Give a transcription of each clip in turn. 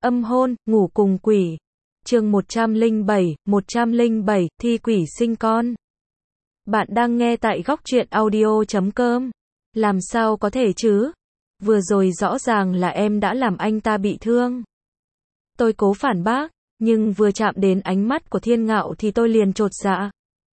Âm hôn, ngủ cùng quỷ. Chương 107, thi quỷ sinh con. Bạn đang nghe tại góc truyện audio.com. Làm sao có thể chứ? Vừa rồi rõ ràng là em đã làm anh ta bị thương. Tôi cố phản bác, nhưng vừa chạm đến ánh mắt của Thiên Ngạo thì tôi liền chột dạ.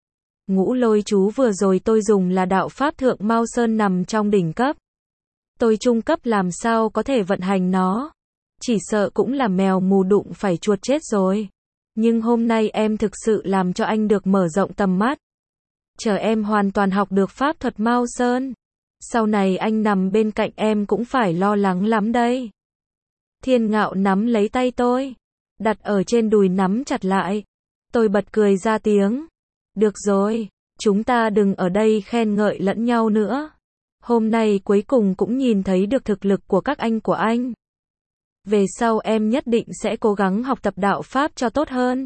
Ngũ lôi chú vừa rồi tôi dùng là đạo pháp thượng Mao Sơn nằm trong đỉnh cấp. Tôi trung cấp làm sao có thể vận hành nó. Chỉ sợ cũng là mèo mù đụng phải chuột chết rồi. Nhưng hôm nay em thực sự làm cho anh được mở rộng tầm mắt. Chờ em hoàn toàn học được pháp thuật Mao Sơn. Sau này anh nằm bên cạnh em cũng phải lo lắng lắm đây. Thiên Ngạo nắm lấy tay tôi, đặt ở trên đùi nắm chặt lại. Tôi bật cười ra tiếng. Được rồi, chúng ta đừng ở đây khen ngợi lẫn nhau nữa. Hôm nay cuối cùng cũng nhìn thấy được thực lực của các anh của anh. Về sau em nhất định sẽ cố gắng học tập đạo pháp cho tốt hơn.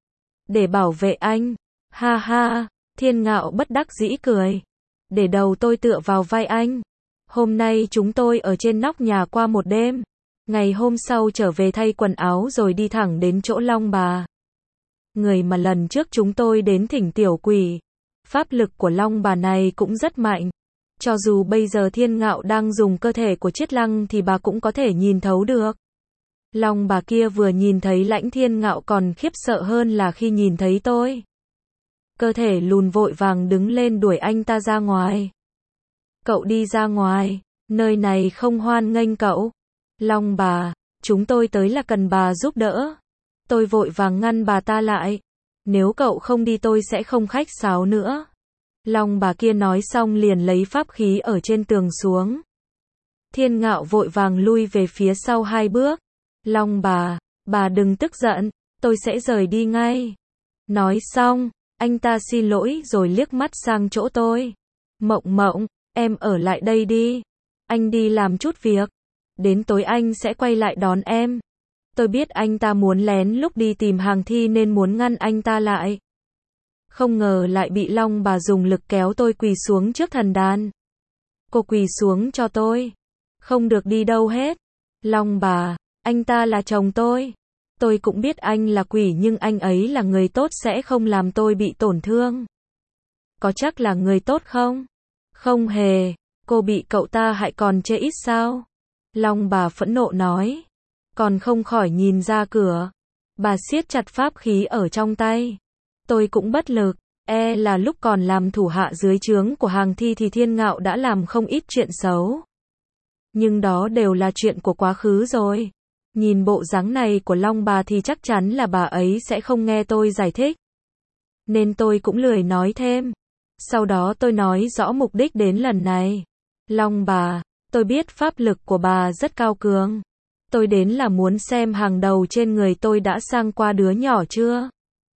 Để bảo vệ anh. Ha ha, Thiên Ngạo bất đắc dĩ cười. Để đầu tôi tựa vào vai anh. Hôm nay chúng tôi ở trên nóc nhà qua một đêm. Ngày hôm sau trở về thay quần áo rồi đi thẳng đến chỗ Long Bà. Người mà lần trước chúng tôi đến thỉnh tiểu quỷ. Pháp lực của Long Bà này cũng rất mạnh. Cho dù bây giờ Thiên Ngạo đang dùng cơ thể của Chiết Lăng thì bà cũng có thể nhìn thấu được. Long Bà kia vừa nhìn thấy Lãnh Thiên Ngạo còn khiếp sợ hơn là khi nhìn thấy tôi. Cơ thể lùn vội vàng đứng lên đuổi anh ta ra ngoài. Cậu đi ra ngoài, nơi này không hoan nghênh cậu. Long Bà, chúng tôi tới là cần bà giúp đỡ. Tôi vội vàng ngăn bà ta lại. Nếu cậu không đi tôi sẽ không khách sáo nữa. Long Bà kia nói xong liền lấy pháp khí ở trên tường xuống. Thiên Ngạo vội vàng lui về phía sau 2 bước. Long bà đừng tức giận, tôi sẽ rời đi ngay. Nói xong, anh ta xin lỗi rồi liếc mắt sang chỗ tôi. Mộng, em ở lại đây đi. Anh đi làm chút việc. Đến tối anh sẽ quay lại đón em. Tôi biết anh ta muốn lén lúc đi tìm Hàng Thi nên muốn ngăn anh ta lại. Không ngờ lại bị Long Bà dùng lực kéo tôi quỳ xuống trước thần đàn. Cô quỳ xuống cho tôi. Không được đi đâu hết. Long Bà, anh ta là chồng tôi. Tôi cũng biết anh là quỷ nhưng anh ấy là người tốt sẽ không làm tôi bị tổn thương. Có chắc là người tốt không? Không hề, cô bị cậu ta hại còn chê ít sao? Long Bà phẫn nộ nói. Còn không khỏi nhìn ra cửa. Bà siết chặt pháp khí ở trong tay. Tôi cũng bất lực, là lúc còn làm thủ hạ dưới trướng của Hàng Thi thì Thiên Ngạo đã làm không ít chuyện xấu. Nhưng đó đều là chuyện của quá khứ rồi. Nhìn bộ dáng này của Long Bà thì chắc chắn là bà ấy sẽ không nghe tôi giải thích. Nên tôi cũng lười nói thêm. Sau đó tôi nói rõ mục đích đến lần này. Long Bà, tôi biết pháp lực của bà rất cao cường. Tôi đến là muốn xem hàng đầu trên người tôi đã sang qua đứa nhỏ chưa.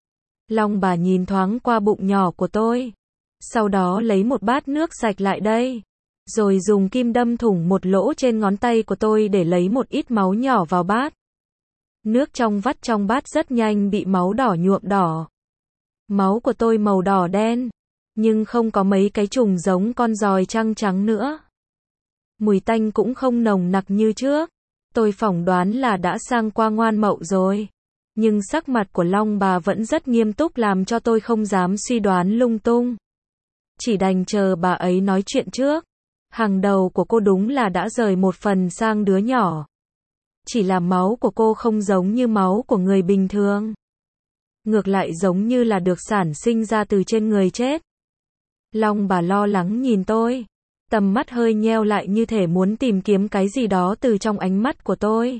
Long Bà nhìn thoáng qua bụng nhỏ của tôi. Sau đó lấy một bát nước sạch lại đây. Rồi dùng kim đâm thủng một lỗ trên ngón tay của tôi để lấy một ít máu nhỏ vào bát. Nước trong vắt trong bát rất nhanh bị máu đỏ nhuộm đỏ. Máu của tôi màu đỏ đen. Nhưng không có mấy cái trùng giống con giòi trăng trắng nữa. Mùi tanh cũng không nồng nặc như trước. Tôi phỏng đoán là đã sang qua Ngoan Mậu rồi. Nhưng sắc mặt của Long Bà vẫn rất nghiêm túc làm cho tôi không dám suy đoán lung tung. Chỉ đành chờ bà ấy nói chuyện trước. Hàng đầu của cô đúng là đã rời một phần sang đứa nhỏ. Chỉ là máu của cô không giống như máu của người bình thường. Ngược lại giống như là được sản sinh ra từ trên người chết. Long Bà lo lắng nhìn tôi. Tầm mắt hơi nheo lại như thể muốn tìm kiếm cái gì đó từ trong ánh mắt của tôi.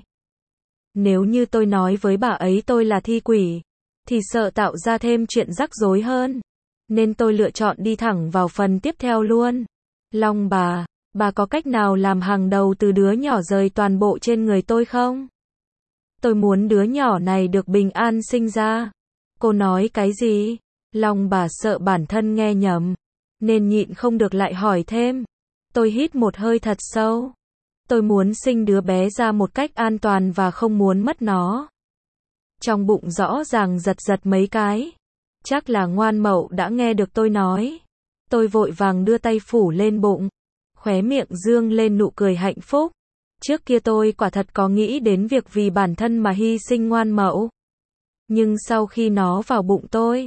Nếu như tôi nói với bà ấy tôi là thi quỷ, thì sợ tạo ra thêm chuyện rắc rối hơn. Nên tôi lựa chọn đi thẳng vào phần tiếp theo luôn. Long bà có cách nào làm hàng đầu từ đứa nhỏ rời toàn bộ trên người tôi không? Tôi muốn đứa nhỏ này được bình an sinh ra. Cô nói cái gì? Long Bà sợ bản thân nghe nhầm, nên nhịn không được lại hỏi thêm. Tôi hít một hơi thật sâu. Tôi muốn sinh đứa bé ra một cách an toàn và không muốn mất nó. Trong bụng rõ ràng giật giật mấy cái. Chắc là Ngoan Mậu đã nghe được tôi nói. Tôi vội vàng đưa tay phủ lên bụng. Khóe miệng dương lên nụ cười hạnh phúc. Trước kia tôi quả thật có nghĩ đến việc vì bản thân mà hy sinh Ngoan Mậu. Nhưng sau khi nó vào bụng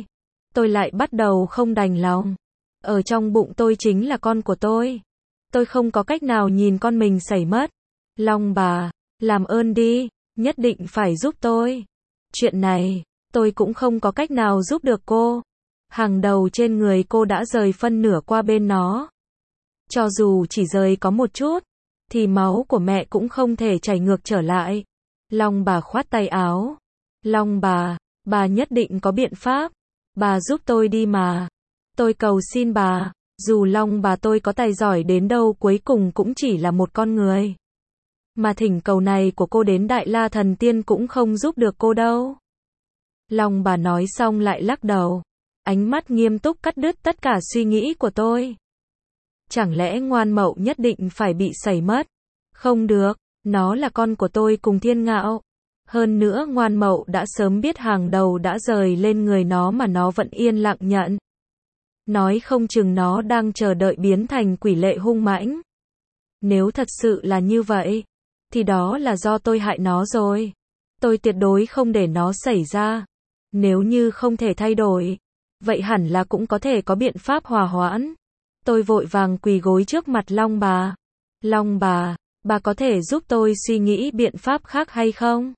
tôi lại bắt đầu không đành lòng. Ở trong bụng tôi chính là con của tôi. Tôi không có cách nào nhìn con mình sẩy mất. Long bà, làm ơn đi, nhất định phải giúp tôi. Chuyện này, tôi cũng không có cách nào giúp được cô. Hàng đầu trên người cô đã rời phân nửa qua bên nó. Cho dù chỉ rời có một chút, thì máu của mẹ cũng không thể chảy ngược trở lại. Long bà khoát tay áo. Long bà nhất định có biện pháp. Bà giúp tôi đi mà. Tôi cầu xin bà, dù Long bà tôi có tài giỏi đến đâu cuối cùng cũng chỉ là một con người. Mà thỉnh cầu này của cô đến Đại La Thần Tiên cũng không giúp được cô đâu. Long bà nói xong lại lắc đầu. Ánh mắt nghiêm túc cắt đứt tất cả suy nghĩ của tôi. Chẳng lẽ Ngoan Mậu nhất định phải bị sẩy mất? Không được, nó là con của tôi cùng Thiên Ngạo. Hơn nữa Ngoan Mậu đã sớm biết hàng đầu đã rời lên người nó mà nó vẫn yên lặng nhận. Nói không chừng nó đang chờ đợi biến thành quỷ lệ hung mãnh. Nếu thật sự là như vậy, thì đó là do tôi hại nó rồi. Tôi tuyệt đối không để nó xảy ra. Nếu như không thể thay đổi, vậy hẳn là cũng có thể có biện pháp hòa hoãn. Tôi vội vàng quỳ gối trước mặt Long bà. Long bà có thể giúp tôi suy nghĩ biện pháp khác hay không?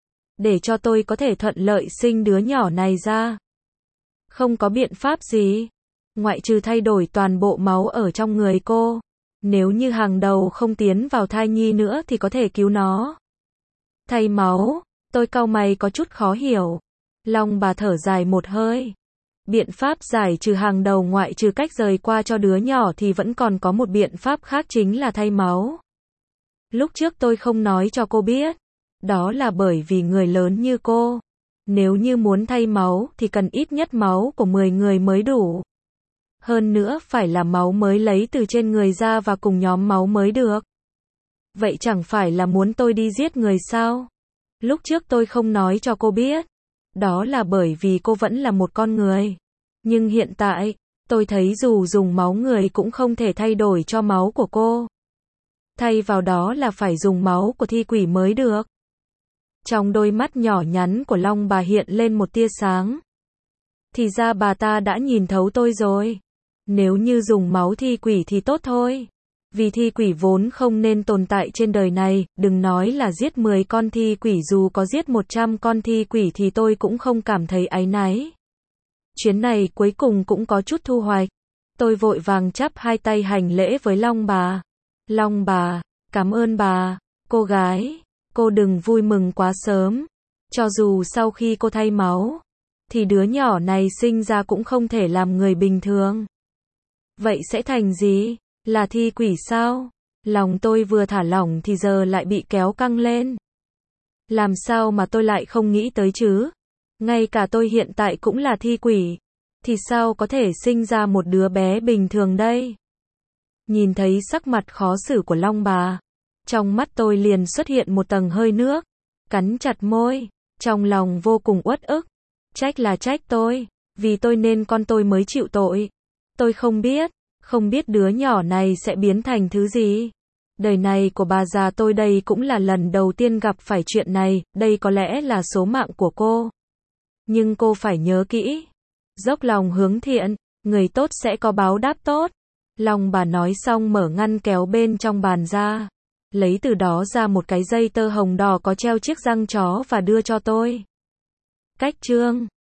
Để cho tôi có thể thuận lợi sinh đứa nhỏ này ra. Không có biện pháp gì. Ngoại trừ thay đổi toàn bộ máu ở trong người cô. Nếu như hàng đầu không tiến vào thai nhi nữa thì có thể cứu nó. Thay máu, tôi cau mày có chút khó hiểu. Long bà thở dài một hơi. Biện pháp giải trừ hàng đầu ngoại trừ cách rời qua cho đứa nhỏ thì vẫn còn có một biện pháp khác chính là thay máu. Lúc trước tôi không nói cho cô biết. Đó là bởi vì người lớn như cô. Nếu như muốn thay máu thì cần ít nhất máu của 10 người mới đủ. Hơn nữa phải là máu mới lấy từ trên người ra và cùng nhóm máu mới được. Vậy chẳng phải là muốn tôi đi giết người sao? Lúc trước tôi không nói cho cô biết. Đó là bởi vì cô vẫn là một con người. Nhưng hiện tại, tôi thấy dù dùng máu người cũng không thể thay đổi cho máu của cô. Thay vào đó là phải dùng máu của thi quỷ mới được. Trong đôi mắt nhỏ nhắn của Long bà hiện lên một tia sáng. Thì ra bà ta đã nhìn thấu tôi rồi. Nếu như dùng máu thi quỷ thì tốt thôi. Vì thi quỷ vốn không nên tồn tại trên đời này, đừng nói là giết 10 con thi quỷ, dù có giết 100 con thi quỷ thì tôi cũng không cảm thấy áy náy. Chuyến này cuối cùng cũng có chút thu hoạch. Tôi vội vàng chắp hai tay hành lễ với Long bà. Long bà, cảm ơn bà. Cô gái, cô đừng vui mừng quá sớm. Cho dù sau khi cô thay máu, thì đứa nhỏ này sinh ra cũng không thể làm người bình thường. Vậy sẽ thành gì? Là thi quỷ sao? Lòng tôi vừa thả lỏng thì giờ lại bị kéo căng lên. Làm sao mà tôi lại không nghĩ tới chứ? Ngay cả tôi hiện tại cũng là thi quỷ. Thì sao có thể sinh ra một đứa bé bình thường đây? Nhìn thấy sắc mặt khó xử của Long bà. Trong mắt tôi liền xuất hiện một tầng hơi nước. Cắn chặt môi. Trong lòng vô cùng uất ức. Trách là trách tôi. Vì tôi nên con tôi mới chịu tội. Tôi không biết đứa nhỏ này sẽ biến thành thứ gì. Đời này của bà già tôi đây cũng là lần đầu tiên gặp phải chuyện này, đây có lẽ là số mạng của cô. Nhưng cô phải nhớ kỹ. Dốc lòng hướng thiện, người tốt sẽ có báo đáp tốt. Long bà nói xong mở ngăn kéo bên trong bàn ra. Lấy từ đó ra một cái dây tơ hồng đỏ có treo chiếc răng chó và đưa cho tôi. Cách chương